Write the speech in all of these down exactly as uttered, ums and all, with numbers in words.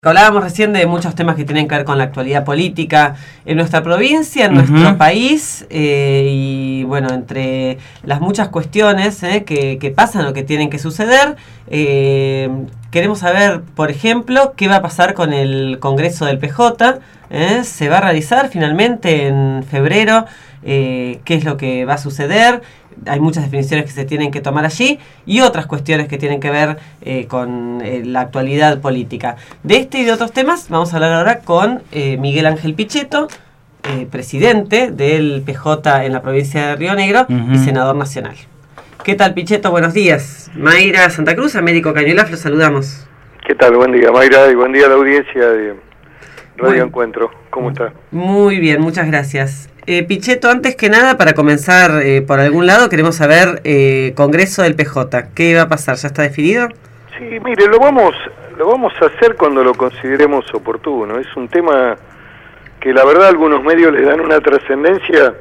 Hablábamos recién de muchos temas que tienen que ver con la actualidad política en nuestra provincia, en Uh-huh. nuestro país, eh, y bueno, entre las muchas cuestiones eh, que, que pasan o que tienen que suceder, eh, queremos saber, por ejemplo, qué va a pasar con el Congreso del P J, eh, se va a realizar finalmente en febrero, eh, qué es lo que va a suceder. Hay muchas definiciones que se tienen que tomar allí y otras cuestiones que tienen que ver eh, con eh, la actualidad política. De este y de otros temas vamos a hablar ahora con eh, Miguel Ángel Pichetto, eh, presidente del P J en la provincia de Río Negro uh-huh. y senador nacional. ¿Qué tal, Pichetto? Buenos días. Mayra Santa Cruz, Américo Cañulaf, los saludamos. ¿Qué tal? Buen día, Mayra, y buen día a la audiencia de Radio bueno, Encuentro. ¿Cómo está? Muy bien, muchas gracias. Eh, Pichetto, antes que nada, para comenzar eh, por algún lado, queremos saber, eh, Congreso del P J, ¿qué va a pasar? ¿Ya está definido? Sí, mire, lo vamos, lo vamos a hacer cuando lo consideremos oportuno. Es un tema que la verdad algunos medios le dan una trascendencia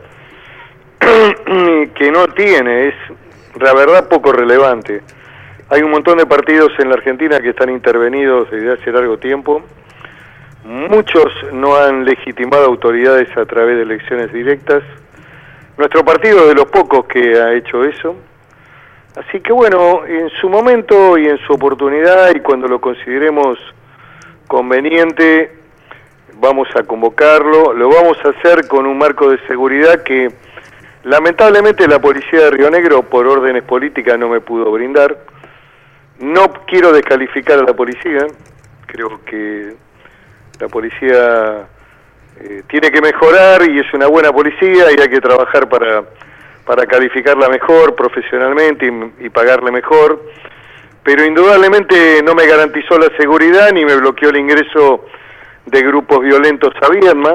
que no tiene, es la verdad poco relevante. Hay un montón de partidos en la Argentina que están intervenidos desde hace largo tiempo. Muchos no han legitimado autoridades a través de elecciones directas. Nuestro partido es de los pocos que ha hecho eso. Así que bueno, en su momento y en su oportunidad y cuando lo consideremos conveniente, vamos a convocarlo. Lo vamos a hacer con un marco de seguridad que lamentablemente la policía de Río Negro, por órdenes políticas, no me pudo brindar. No quiero descalificar a la policía, creo que la policía eh, tiene que mejorar y es una buena policía y hay que trabajar para, para calificarla mejor profesionalmente y, y pagarle mejor, pero indudablemente no me garantizó la seguridad ni me bloqueó el ingreso de grupos violentos a Viedma,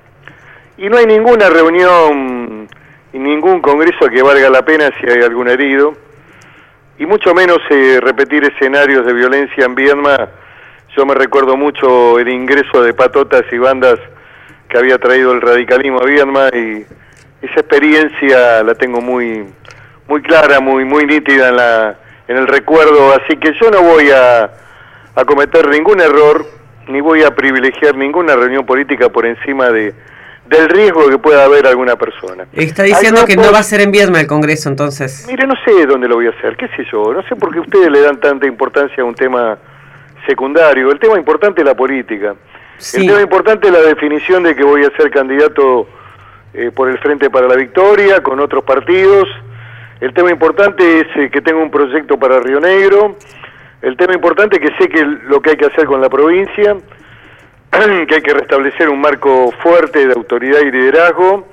y no hay ninguna reunión y ningún congreso que valga la pena si hay algún herido, y mucho menos eh, repetir escenarios de violencia en Viedma. Yo me recuerdo mucho el ingreso de patotas y bandas que había traído el radicalismo a Viedma y esa experiencia la tengo muy muy clara, muy muy nítida en la en el recuerdo, así que yo no voy a, a cometer ningún error ni voy a privilegiar ninguna reunión política por encima de del riesgo que pueda haber alguna persona. Está diciendo que no va a ser en Viedma el Congreso, entonces. Mire, no sé dónde lo voy a hacer, qué sé yo, no sé por qué ustedes le dan tanta importancia a un tema secundario. El tema importante es la política. Sí. El tema importante es la definición de que voy a ser candidato eh, por el Frente para la Victoria, con otros partidos. El tema importante es eh, que tengo un proyecto para Río Negro. El tema importante es que sé que lo que hay que hacer con la provincia, que hay que restablecer un marco fuerte de autoridad y liderazgo.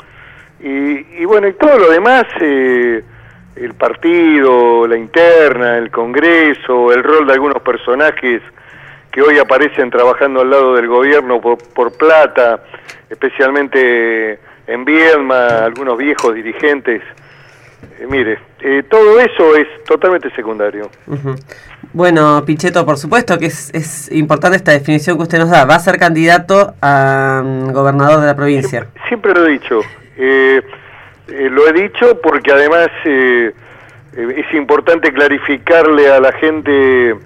Y, y bueno, y todo lo demás, eh, el partido, la interna, el Congreso, el rol de algunos personajes que hoy aparecen trabajando al lado del gobierno por, por plata, especialmente en Viedma, algunos viejos dirigentes. Eh, mire, eh, todo eso es totalmente secundario. Uh-huh. Bueno, Pichetto, por supuesto que es, es importante esta definición que usted nos da. Va a ser candidato a um, gobernador de la provincia. Siempre, siempre lo he dicho. Eh, eh, lo he dicho porque además eh, eh, es importante clarificarle a la gente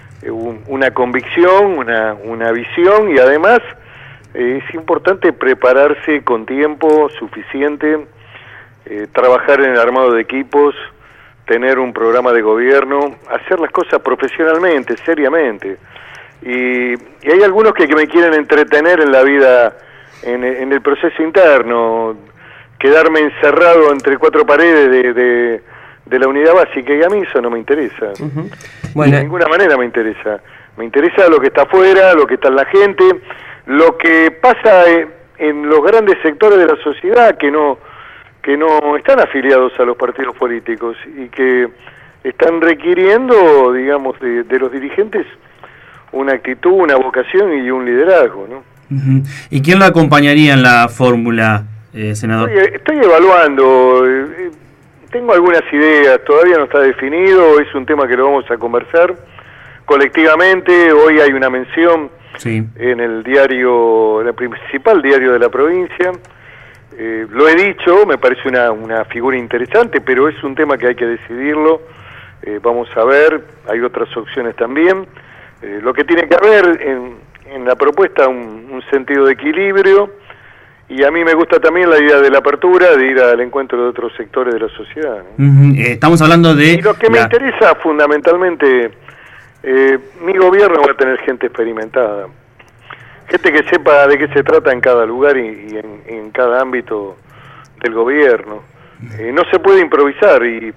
una convicción, una, una visión, y además eh, es importante prepararse con tiempo suficiente, eh, trabajar en el armado de equipos, tener un programa de gobierno, hacer las cosas profesionalmente, seriamente. Y, y hay algunos que, que me quieren entretener en la vida, en, en el proceso interno, quedarme encerrado entre cuatro paredes de... de de la unidad básica, y a mí eso no me interesa. Uh-huh. Bueno, de ninguna manera me interesa. Me interesa lo que está afuera, lo que está en la gente, lo que pasa en los grandes sectores de la sociedad que no que no están afiliados a los partidos políticos y que están requiriendo, digamos, de, de los dirigentes una actitud, una vocación y un liderazgo, ¿no? Uh-huh. ¿Y quién lo acompañaría en la fórmula, eh, senador? Estoy, estoy evaluando... Eh, Tengo algunas ideas, todavía no está definido, es un tema que lo vamos a conversar colectivamente. Hoy hay una mención sí. en el diario, en el principal diario de la provincia. Eh, lo he dicho, me parece una, una figura interesante, pero es un tema que hay que decidirlo. Eh, vamos a ver, hay otras opciones también. Eh, lo que tiene que haber en, en la propuesta un, un sentido de equilibrio, y a mí me gusta también la idea de la apertura, de ir al encuentro de otros sectores de la sociedad, ¿no? Uh-huh. eh, estamos hablando de... Y lo que la... me interesa fundamentalmente, eh, mi gobierno va a tener gente experimentada, gente que sepa de qué se trata en cada lugar y, y en, en cada ámbito del gobierno. Eh, no se puede improvisar y,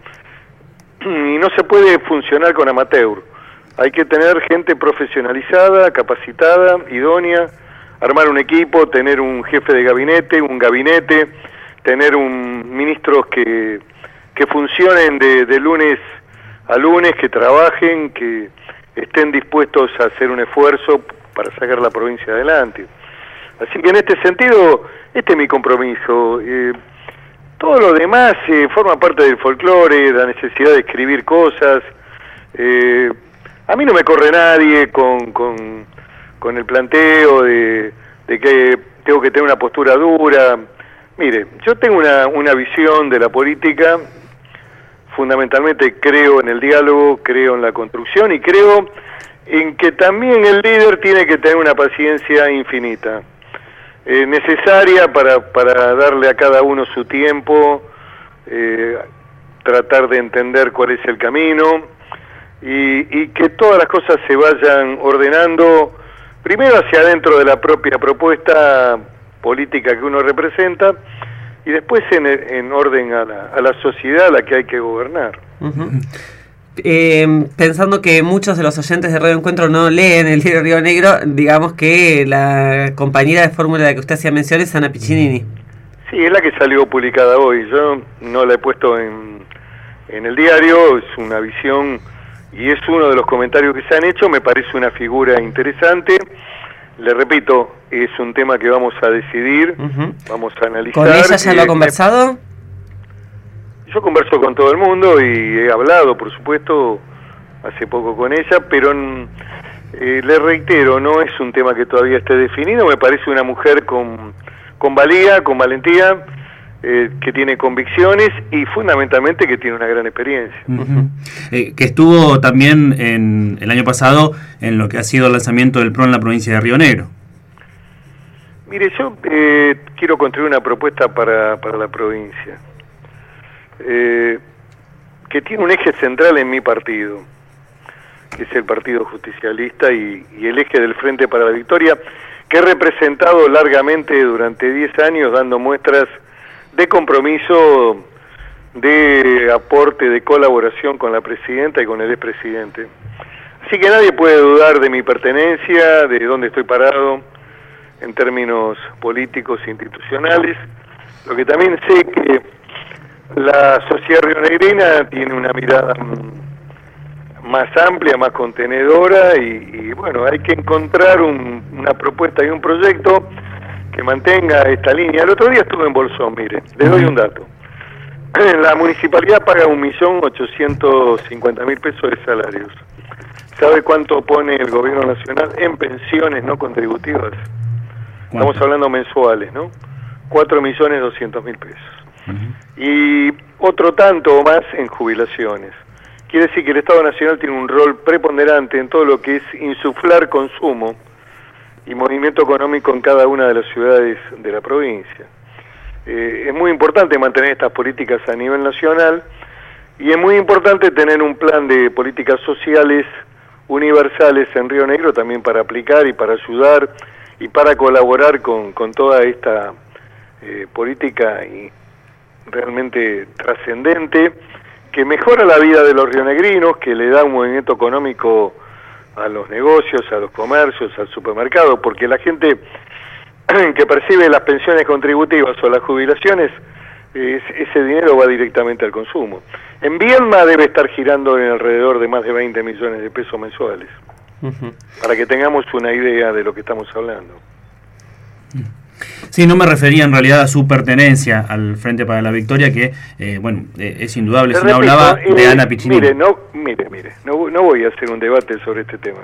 y no se puede funcionar con amateur. Hay que tener gente profesionalizada, capacitada, idónea, armar un equipo, tener un jefe de gabinete, un gabinete, tener un ministros que, que funcionen de, de lunes a lunes, que trabajen, que estén dispuestos a hacer un esfuerzo para sacar la provincia adelante. Así que en este sentido, este es mi compromiso. Eh, todo lo demás eh, forma parte del folclore, la necesidad de escribir cosas. Eh, a mí no me corre nadie con, con, con el planteo de, de que tengo que tener una postura dura. Mire, yo tengo una, una visión de la política, fundamentalmente creo en el diálogo, creo en la construcción y creo en que también el líder tiene que tener una paciencia infinita, eh, necesaria para, para darle a cada uno su tiempo, eh, tratar de entender cuál es el camino y, y que todas las cosas se vayan ordenando, primero hacia adentro de la propia propuesta política que uno representa y después en, en orden a la, a la sociedad a la que hay que gobernar. Uh-huh. Eh, pensando que muchos de los oyentes de Radio Encuentro no leen el diario Río Negro, digamos que la compañera de fórmula de la que usted hacía mención es Ana Piccinini. Sí, es la que salió publicada hoy. Yo no la he puesto en, en el diario, es una visión y es uno de los comentarios que se han hecho, me parece una figura interesante. Le repito, es un tema que vamos a decidir, uh-huh. vamos a analizar. ¿Con ella ya lo ha conversado? Yo converso con todo el mundo y he hablado, por supuesto, hace poco con ella, pero eh, le reitero, no es un tema que todavía esté definido, me parece una mujer con, con valía, con valentía, eh, que tiene convicciones y fundamentalmente que tiene una gran experiencia. Uh-huh. eh, que estuvo también en el año pasado en lo que ha sido el lanzamiento del P R O en la provincia de Río Negro. Mire, yo eh, quiero construir una propuesta para, para la provincia. Eh, que tiene un eje central en mi partido, que es el Partido Justicialista y, y el eje del Frente para la Victoria, que he representado largamente durante diez años dando muestras de compromiso, de aporte, de colaboración con la presidenta y con el expresidente. Así que nadie puede dudar de mi pertenencia, de dónde estoy parado en términos políticos e institucionales. Lo que también sé que la sociedad rionegrina tiene una mirada más amplia, más contenedora y, y bueno, hay que encontrar un, una propuesta y un proyecto que mantenga esta línea. El otro día estuve en Bolsón, mire, les doy un dato. La municipalidad paga un millón ochocientos cincuenta mil pesos de salarios. ¿Sabe cuánto pone el gobierno nacional en pensiones no contributivas? Estamos hablando mensuales, ¿no? cuatro millones doscientos mil pesos. Uh-huh. Y otro tanto o más en jubilaciones. Quiere decir que el Estado Nacional tiene un rol preponderante en todo lo que es insuflar consumo y movimiento económico en cada una de las ciudades de la provincia. Eh, es muy importante mantener estas políticas a nivel nacional y es muy importante tener un plan de políticas sociales universales en Río Negro también para aplicar y para ayudar y para colaborar con, con toda esta eh, política y realmente trascendente, que mejora la vida de los rionegrinos, que le da un movimiento económico a los negocios, a los comercios, al supermercado, porque la gente que percibe las pensiones contributivas o las jubilaciones, es, ese dinero va directamente al consumo. En Viedma debe estar girando en alrededor de más de veinte millones de pesos mensuales, uh-huh. para que tengamos una idea de lo que estamos hablando. Sí, no me refería en realidad a su pertenencia al Frente para la Victoria, que, eh, bueno, eh, es indudable, si no hablaba eh, de Ana Piccinini. Mire, no, mire, mire, no, no voy a hacer un debate sobre este tema.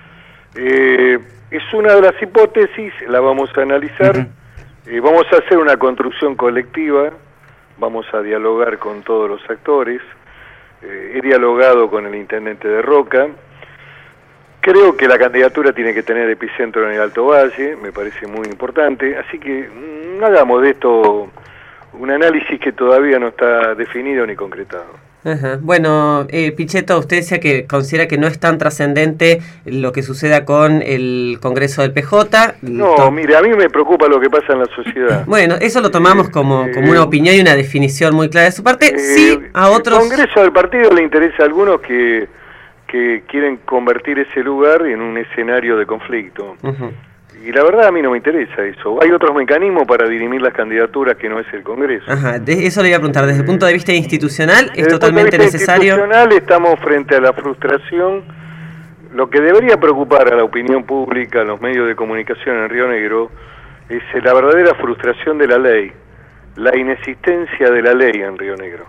Eh, es una de las hipótesis, la vamos a analizar, uh-huh. eh, vamos a hacer una construcción colectiva, vamos a dialogar con todos los actores, eh, he dialogado con el intendente de Roca, Creo que la candidatura tiene que tener epicentro en el Alto Valle, me parece muy importante, así que mmm, hagamos de esto un análisis que todavía no está definido ni concretado. Ajá. Bueno, eh, Pichetto, usted decía que considera que no es tan trascendente lo que suceda con el Congreso del P J. No, to- mire, a mí me preocupa lo que pasa en la sociedad. Bueno, eso lo tomamos eh, como, eh, como una opinión y una definición muy clara de su parte. Eh, sí, a otros... El Congreso del partido le interesa a algunos que, que quieren convertir ese lugar en un escenario de conflicto. Uh-huh. Y la verdad a mí no me interesa eso. Hay otros mecanismos para dirimir las candidaturas que no es el Congreso. Ajá, de eso le iba a preguntar. Desde el punto de vista institucional, ¿es Desde totalmente el punto de vista necesario? Institucional estamos frente a la frustración. Lo que debería preocupar a la opinión pública, a los medios de comunicación en Río Negro, es la verdadera frustración de la ley, la inexistencia de la ley en Río Negro.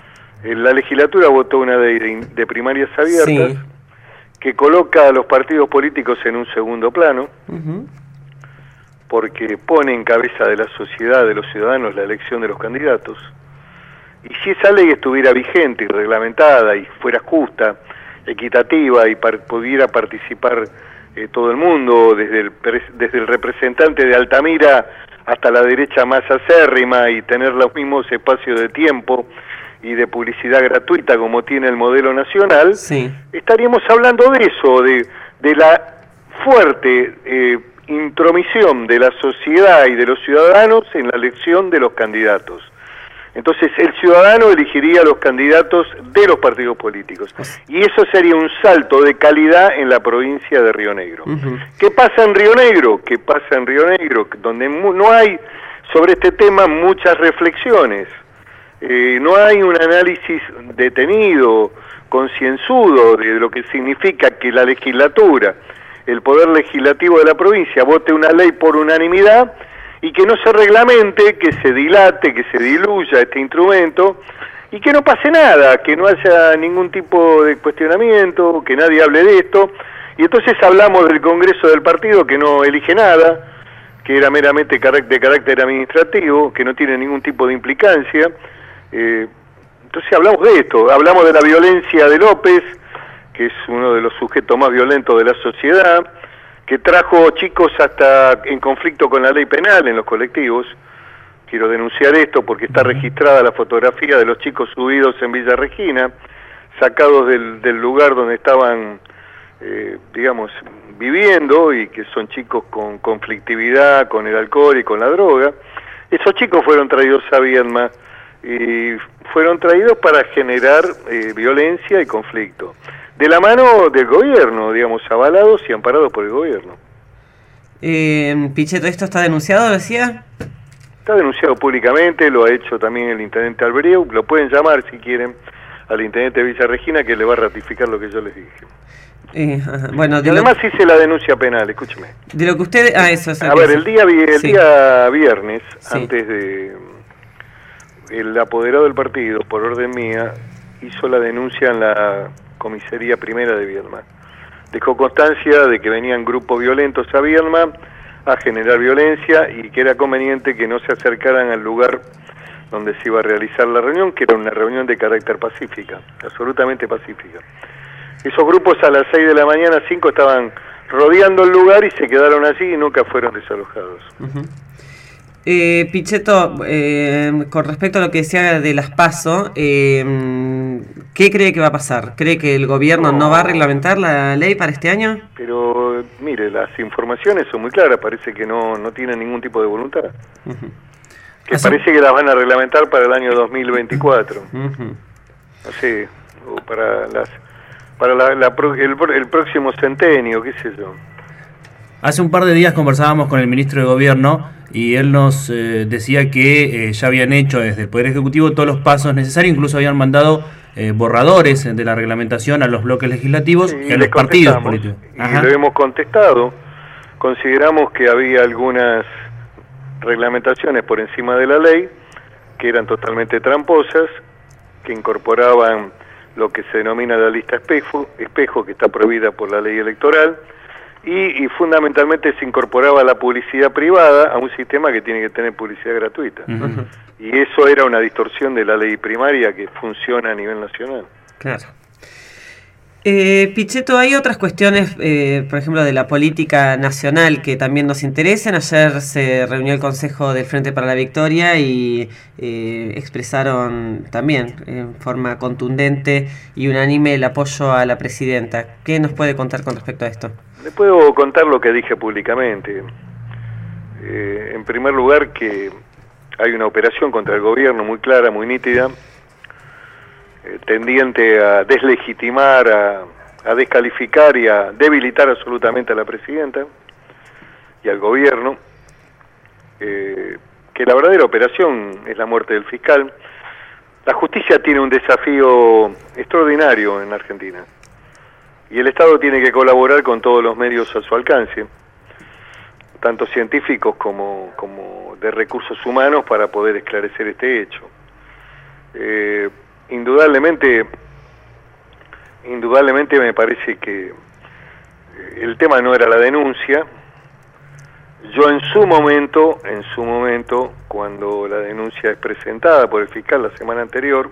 La legislatura votó una ley de, de primarias abiertas, sí, que coloca a los partidos políticos en un segundo plano, uh-huh, porque pone en cabeza de la sociedad, de los ciudadanos, la elección de los candidatos. Y si esa ley estuviera vigente y reglamentada y fuera justa, equitativa y par- pudiera participar eh, todo el mundo, desde el, desde el representante de Altamira hasta la derecha más acérrima, y tener los mismos espacios de tiempo y de publicidad gratuita como tiene el modelo nacional, sí, estaríamos hablando de eso, de, de la fuerte eh, intromisión de la sociedad y de los ciudadanos en la elección de los candidatos. Entonces el ciudadano elegiría los candidatos de los partidos políticos, y eso sería un salto de calidad en la provincia de Río Negro. Uh-huh. ¿Qué pasa en Río Negro? ¿Qué pasa en Río Negro? Donde no hay sobre este tema muchas reflexiones. Eh, no hay un análisis detenido, concienzudo de lo que significa que la legislatura, el poder legislativo de la provincia, vote una ley por unanimidad y que no se reglamente, que se dilate, que se diluya este instrumento y que no pase nada, que no haya ningún tipo de cuestionamiento, que nadie hable de esto. Y entonces hablamos del Congreso del partido que no elige nada, que era meramente de carácter administrativo, que no tiene ningún tipo de implicancia. Eh, entonces hablamos de esto, hablamos de la violencia de López, que es uno de los sujetos más violentos de la sociedad, que trajo chicos hasta en conflicto con la ley penal en los colectivos. Quiero denunciar esto porque está registrada la fotografía de los chicos subidos en Villa Regina, sacados del, del lugar donde estaban, eh, digamos, viviendo, y que son chicos con conflictividad con el alcohol y con la droga. Esos chicos fueron traídos a Viedma y fueron traídos para generar eh, violencia y conflicto, de la mano del gobierno, digamos, avalados y amparados por el gobierno. Eh, Pichetto, ¿esto está denunciado, decía? Está denunciado públicamente, lo ha hecho también el intendente Albreu, lo pueden llamar si quieren al intendente de Villa Regina, que le va a ratificar lo que yo les dije. Eh, bueno, y además lo... hice la denuncia penal, escúcheme. De lo que usted... Ah, eso, eso a ver, el día, el sí. día viernes, sí. antes de... el apoderado del partido, por orden mía, hizo la denuncia en la comisaría primera de Viedma. Dejó constancia de que venían grupos violentos a Viedma a generar violencia y que era conveniente que no se acercaran al lugar donde se iba a realizar la reunión, que era una reunión de carácter pacífica, absolutamente pacífica. Esos grupos a las seis de la mañana, cinco, estaban rodeando el lugar y se quedaron allí y nunca fueron desalojados. Uh-huh. Eh, Pichetto, eh, con respecto a lo que decía de las PASO, eh, ¿qué cree que va a pasar? ¿Cree que el gobierno no, no va a reglamentar la ley para este año? Pero, mire, las informaciones son muy claras, parece que no, no tienen ningún tipo de voluntad. Uh-huh. Que Así... parece que las van a reglamentar para el año dos mil veinticuatro. Uh-huh. No sé, o para las para la, la, el, el próximo centenio, qué sé yo. Hace un par de días conversábamos con el ministro de Gobierno y él nos eh, decía que eh, ya habían hecho desde el Poder Ejecutivo todos los pasos necesarios, incluso habían mandado eh, borradores de la reglamentación a los bloques legislativos sí, y a los partidos políticos. Y le hemos contestado. Consideramos que había algunas reglamentaciones por encima de la ley que eran totalmente tramposas, que incorporaban lo que se denomina la lista espejo, espejo que está prohibida por la ley electoral, Y, y fundamentalmente se incorporaba la publicidad privada a un sistema que tiene que tener publicidad gratuita. Uh-huh. Y eso era una distorsión de la ley primaria que funciona a nivel nacional. Claro. Eh, Pichetto, hay otras cuestiones, eh, por ejemplo, de la política nacional que también nos interesan. Ayer se reunió el Consejo del Frente para la Victoria y eh, expresaron también en forma contundente y unánime el apoyo a la presidenta. ¿Qué nos puede contar con respecto a esto? Le puedo contar lo que dije públicamente. Eh, en primer lugar, que hay una operación contra el gobierno muy clara, muy nítida, Eh, tendiente a deslegitimar, a, a descalificar y a debilitar absolutamente a la presidenta y al gobierno, eh, que la verdadera operación es la muerte del fiscal. La justicia tiene un desafío extraordinario en Argentina y el Estado tiene que colaborar con todos los medios a su alcance, tanto científicos como, como de recursos humanos, para poder esclarecer este hecho. Eh, Indudablemente, indudablemente me parece que el tema no era la denuncia. Yo en su momento, en su momento, cuando la denuncia es presentada por el fiscal la semana anterior,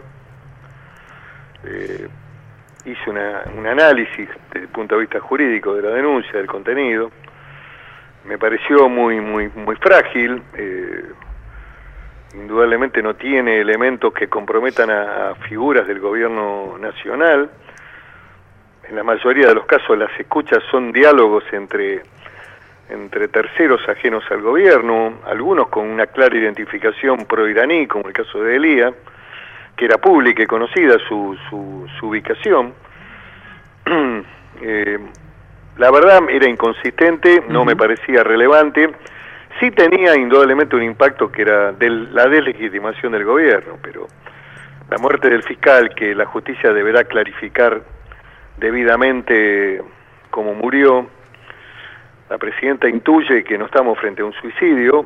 eh, hice una, un análisis desde el punto de vista jurídico de la denuncia, del contenido. Me pareció muy, muy, muy frágil. Eh, Indudablemente no tiene elementos que comprometan a, a figuras del gobierno nacional. En la mayoría de los casos las escuchas son diálogos entre, entre terceros ajenos al gobierno, algunos con una clara identificación pro-iraní, como el caso de Elía, que era pública y conocida su, su, su ubicación. eh, la verdad era inconsistente, no uh-huh. me parecía relevante. Sí tenía indudablemente un impacto que era de la deslegitimación del gobierno, pero la muerte del fiscal, que la justicia deberá clarificar debidamente cómo murió, la presidenta intuye que no estamos frente a un suicidio,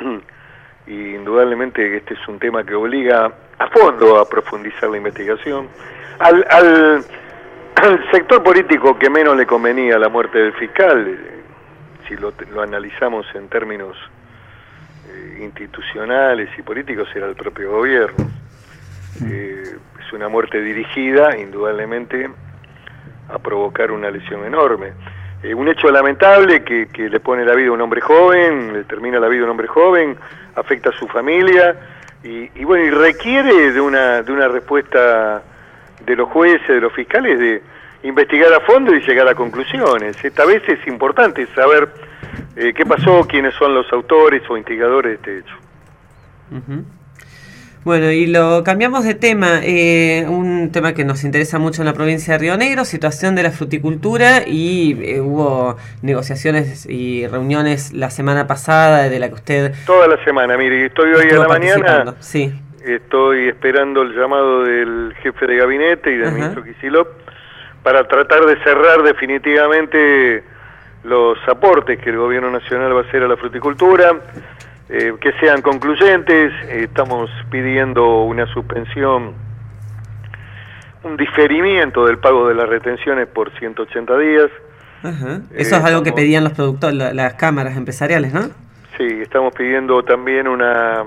y indudablemente este es un tema que obliga a fondo a profundizar la investigación. Al, al, al sector político que menos le convenía la muerte del fiscal, si lo, lo analizamos en términos eh, institucionales y políticos, era el propio gobierno. Eh, es una muerte dirigida, indudablemente, a provocar una lesión enorme. Eh, un hecho lamentable que, que le pone la vida a un hombre joven, le termina la vida a un hombre joven, afecta a su familia, y, y bueno, y requiere de una, de una respuesta de los jueces, de los fiscales, de investigar a fondo y llegar a conclusiones. Esta vez es importante saber eh, qué pasó, quiénes son los autores o instigadores de este hecho. Uh-huh. Bueno, y lo cambiamos de tema, eh, un tema que nos interesa mucho en la provincia de Río Negro, situación de la fruticultura, y eh, hubo negociaciones y reuniones la semana pasada de la que usted... Toda la semana, mire, estoy hoy a la mañana, sí. Estoy esperando el llamado del jefe de gabinete y del uh-huh. ministro Kicillof para tratar de cerrar definitivamente los aportes que el gobierno nacional va a hacer a la fruticultura, eh, que sean concluyentes. Eh, estamos pidiendo una suspensión, un diferimiento del pago de las retenciones por ciento ochenta días. Uh-huh. Eso eh, es algo que pedían los productores, la, las cámaras empresariales, ¿no? Sí, estamos pidiendo también una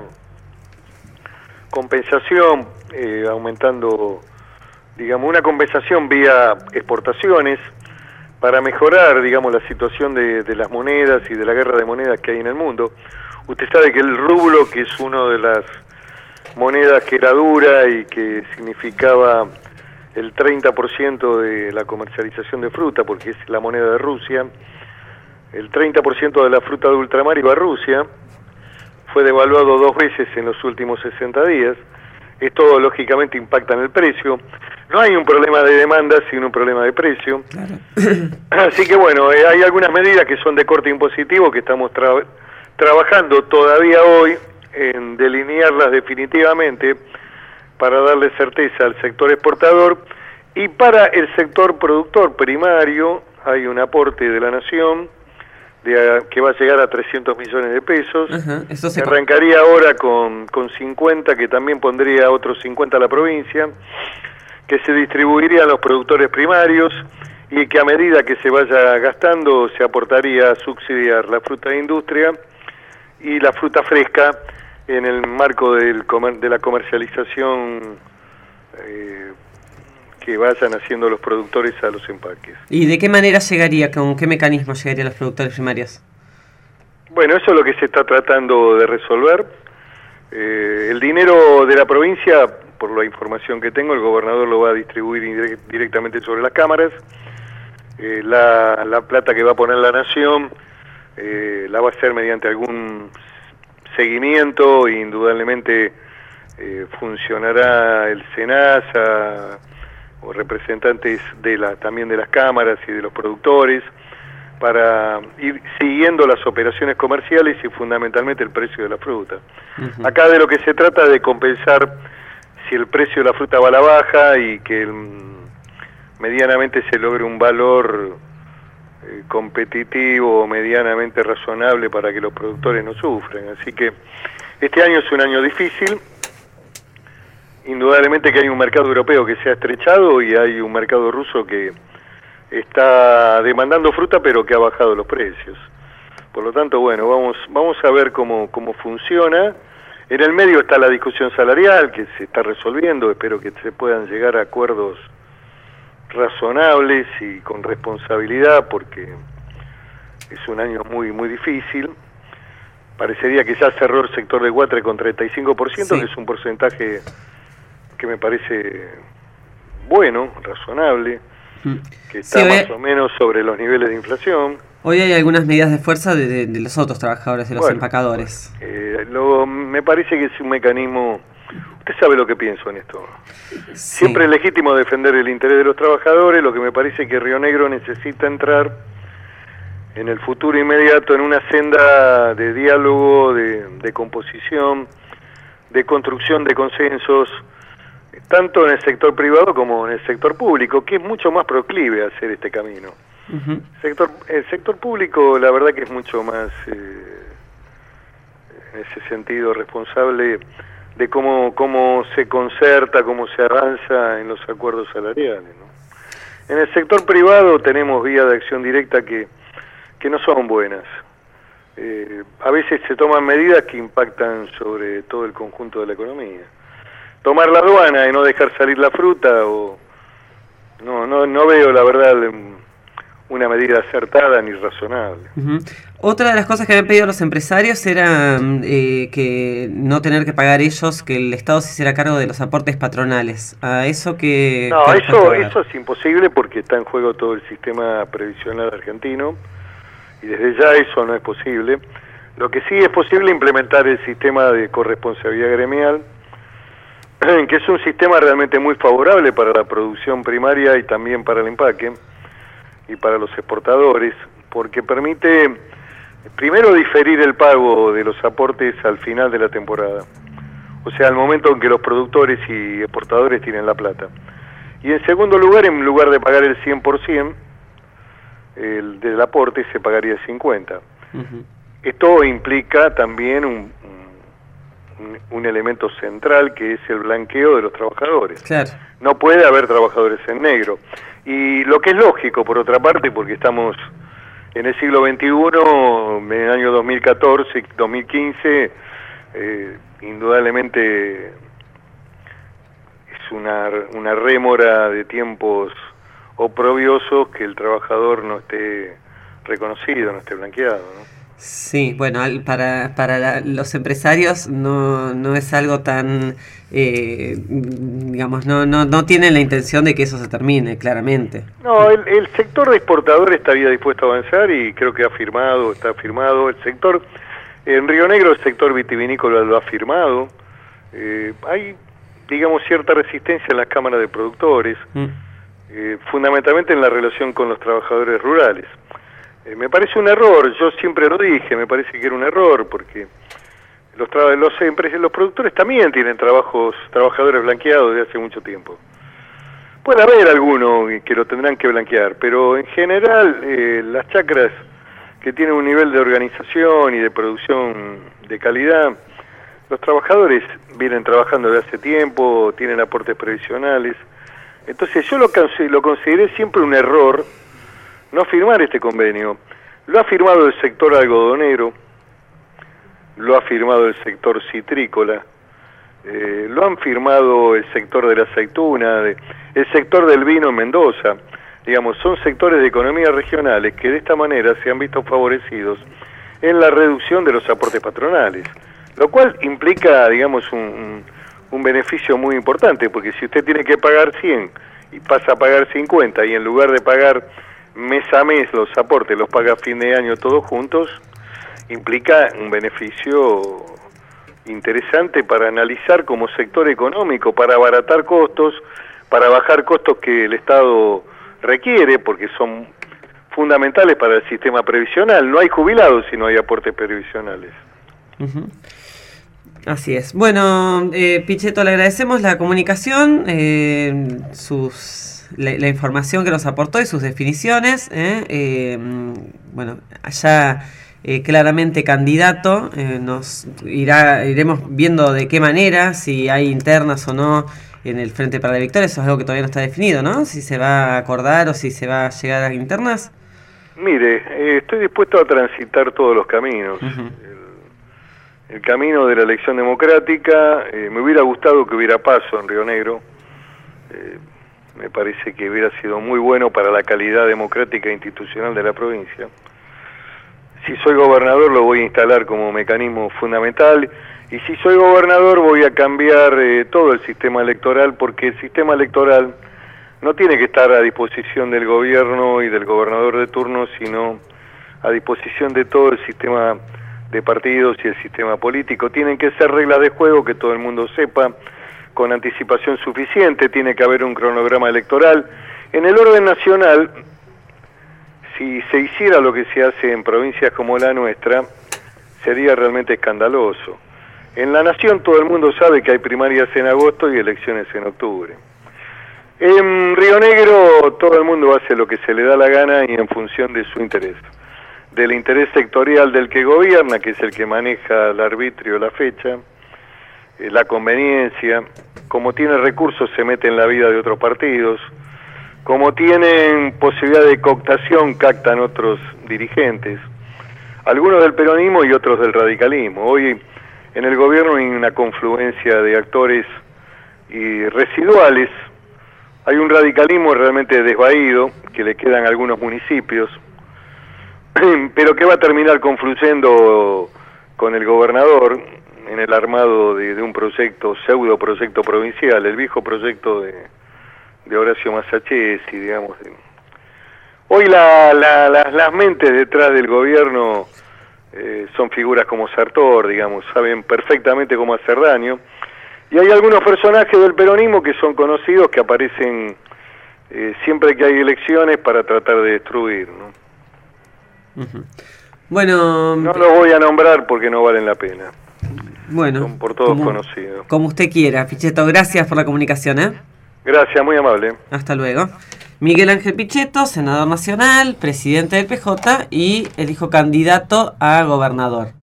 compensación, eh, aumentando, digamos, una compensación vía exportaciones para mejorar, digamos, la situación de, de las monedas y de la guerra de monedas que hay en el mundo. Usted sabe que el rublo, que es una de las monedas que era dura y que significaba el treinta por ciento de la comercialización de fruta, porque es la moneda de Rusia, el treinta por ciento de la fruta de ultramar iba a Rusia, fue devaluado dos veces en los últimos sesenta días. Esto lógicamente impacta en el precio. No hay un problema de demanda, sino un problema de precio. Claro. Así que bueno, eh, hay algunas medidas que son de corte impositivo que estamos tra trabajando todavía hoy en delinearlas definitivamente para darle certeza al sector exportador, y para el sector productor primario hay un aporte de la Nación de, que va a llegar a trescientos millones de pesos. Uh-huh. Eso se arrancaría ahora con, con cincuenta, que también pondría otros cincuenta a la provincia, que se distribuiría a los productores primarios, y que a medida que se vaya gastando se aportaría a subsidiar la fruta de industria y la fruta fresca en el marco del comer de la comercialización eh, que vayan haciendo los productores a los empaques. ¿Y de qué manera llegaría, con qué mecanismo llegarían los productores primarios? Bueno, eso es lo que se está tratando de resolver. Eh, el dinero de la provincia, por la información que tengo, el gobernador lo va a distribuir indirect- directamente sobre las cámaras. Eh, la, la plata que va a poner la Nación eh, la va a hacer mediante algún seguimiento, e indudablemente eh, funcionará el SENASA o representantes de la, también de las cámaras y de los productores, para ir siguiendo las operaciones comerciales y fundamentalmente el precio de la fruta. Uh-huh. Acá de lo que se trata es de compensar si el precio de la fruta va a la baja y que el, medianamente se logre un valor eh, competitivo o medianamente razonable para que los productores no sufran. Así que este año es un año difícil. Indudablemente que hay un mercado europeo que se ha estrechado y hay un mercado ruso que está demandando fruta pero que ha bajado los precios. Por lo tanto, bueno, vamos vamos a ver cómo, cómo funciona. En el medio está la discusión salarial que se está resolviendo, espero que se puedan llegar a acuerdos razonables y con responsabilidad porque es un año muy muy difícil. Parecería que ya cerró el sector de Guatre con treinta y cinco por ciento, sí, que es un porcentaje que me parece bueno, razonable, que está sí, más o menos sobre los niveles de inflación. Hoy hay algunas medidas de fuerza de, de, de los otros trabajadores, de los bueno, empacadores. Eh, lo, me parece que es un mecanismo... Usted sabe lo que pienso en esto. Sí. Siempre es legítimo defender el interés de los trabajadores, lo que me parece que Río Negro necesita entrar en el futuro inmediato en una senda de diálogo, de, de composición, de construcción de consensos, tanto en el sector privado como en el sector público, que es mucho más proclive a hacer este camino. Uh-huh. El sector, el sector público, la verdad que es mucho más, eh, en ese sentido, responsable de cómo, cómo se concerta, cómo se avanza en los acuerdos salariales, ¿no? En el sector privado tenemos vías de acción directa que, que no son buenas. Eh, a veces se toman medidas que impactan sobre todo el conjunto de la economía. Tomar la aduana y no dejar salir la fruta, o no no no veo la verdad una medida acertada ni razonable. Uh-huh. Otra de las cosas que habían pedido los empresarios era eh, que no tener que pagar ellos, que el Estado se hiciera cargo de los aportes patronales. ¿A eso que No, que eso eso es imposible porque está en juego todo el sistema previsional argentino y desde ya eso no es posible. Lo que sí es posible implementar el sistema de corresponsabilidad gremial, que es un sistema realmente muy favorable para la producción primaria y también para el empaque y para los exportadores, porque permite primero diferir el pago de los aportes al final de la temporada, o sea, al momento en que los productores y exportadores tienen la plata. Y en segundo lugar, en lugar de pagar el cien por ciento el del aporte, se pagaría el cincuenta por ciento. Uh-huh. Esto implica también un un elemento central que es el blanqueo de los trabajadores. Claro. No puede haber trabajadores en negro. Y lo que es lógico, por otra parte, porque estamos en el siglo veintiuno, en el año dos mil catorce, dos mil quince, eh, indudablemente es una, una rémora de tiempos oprobiosos que el trabajador no esté reconocido, no esté blanqueado, ¿no? Sí, bueno, para para la, los empresarios no no es algo tan, eh, digamos, no no no tienen la intención de que eso se termine, claramente. No, el, el sector de exportadores estaría dispuesto a avanzar y creo que ha firmado, está firmado. El sector, en Río Negro, el sector vitivinícola lo ha firmado. Eh, hay, digamos, cierta resistencia en las cámaras de productores, mm. eh, fundamentalmente en la relación con los trabajadores rurales. Eh, me parece un error, yo siempre lo dije, me parece que era un error, porque los tra- los, empresas, los productores también tienen trabajos trabajadores blanqueados desde hace mucho tiempo. Puede haber alguno que lo tendrán que blanquear, pero en general eh, las chacras que tienen un nivel de organización y de producción de calidad, los trabajadores vienen trabajando desde hace tiempo, tienen aportes previsionales. Entonces yo lo, lo consideré siempre un error no firmar este convenio. Lo ha firmado el sector algodonero, lo ha firmado el sector citrícola, eh, lo han firmado el sector de la aceituna, de, el sector del vino en Mendoza. Digamos, son sectores de economía regionales que de esta manera se han visto favorecidos en la reducción de los aportes patronales, lo cual implica, digamos, un, un, un beneficio muy importante, porque si usted tiene que pagar cien y pasa a pagar cincuenta, y en lugar de pagar mes a mes los aportes, los paga a fin de año todos juntos, implica un beneficio interesante para analizar como sector económico, para abaratar costos, para bajar costos que el Estado requiere, porque son fundamentales para el sistema previsional. No hay jubilados si no hay aportes previsionales. Uh-huh. Así es. Bueno, eh, Pichetto, le agradecemos la comunicación, eh, sus, la, la información que nos aportó y sus definiciones. Eh, eh, bueno, allá eh, claramente candidato, eh, nos irá, iremos viendo de qué manera, si hay internas o no en el Frente para la Victoria. Eso es algo que todavía no está definido, ¿no? Si se va a acordar o si se va a llegar a internas. Mire, eh, estoy dispuesto a transitar todos los caminos. Uh-huh. el, el camino de la elección democrática, eh, me hubiera gustado que hubiera paso en Río Negro. Eh, me parece que hubiera sido muy bueno para la calidad democrática e institucional de la provincia. Si soy gobernador lo voy a instalar como mecanismo fundamental, y si soy gobernador voy a cambiar eh, todo el sistema electoral, porque el sistema electoral no tiene que estar a disposición del gobierno y del gobernador de turno, sino a disposición de todo el sistema de partidos y el sistema político. Tienen que ser reglas de juego que todo el mundo sepa, con anticipación suficiente, tiene que haber un cronograma electoral. En el orden nacional, si se hiciera lo que se hace en provincias como la nuestra, sería realmente escandaloso. En la nación todo el mundo sabe que hay primarias en agosto y elecciones en octubre. En Río Negro todo el mundo hace lo que se le da la gana y en función de su interés. Del interés sectorial del que gobierna, que es el que maneja el arbitrio, la fecha, eh, la conveniencia. Como tiene recursos se mete en la vida de otros partidos. Como tienen posibilidad de cooptación, captan otros dirigentes. Algunos del peronismo y otros del radicalismo. Hoy en el gobierno hay una confluencia de actores y residuales. Hay un radicalismo realmente desvaído, que le quedan algunos municipios, pero que va a terminar confluyendo con el gobernador en el armado de, de un proyecto, pseudo proyecto provincial, el viejo proyecto de, de Horacio Massachesi, digamos. Hoy la, la, la, las mentes detrás del gobierno eh, son figuras como Sartor, digamos, saben perfectamente cómo hacer daño. Y hay algunos personajes del peronismo que son conocidos, que aparecen eh, siempre que hay elecciones para tratar de destruir, ¿no? Uh-huh. Bueno, no los voy a nombrar porque no valen la pena. Bueno, son por todos como, conocidos. Como usted quiera, Pichetto, gracias por la comunicación, ¿eh? Gracias, muy amable. Hasta luego. Miguel Ángel Pichetto, senador nacional, presidente del P J y elijo candidato a gobernador.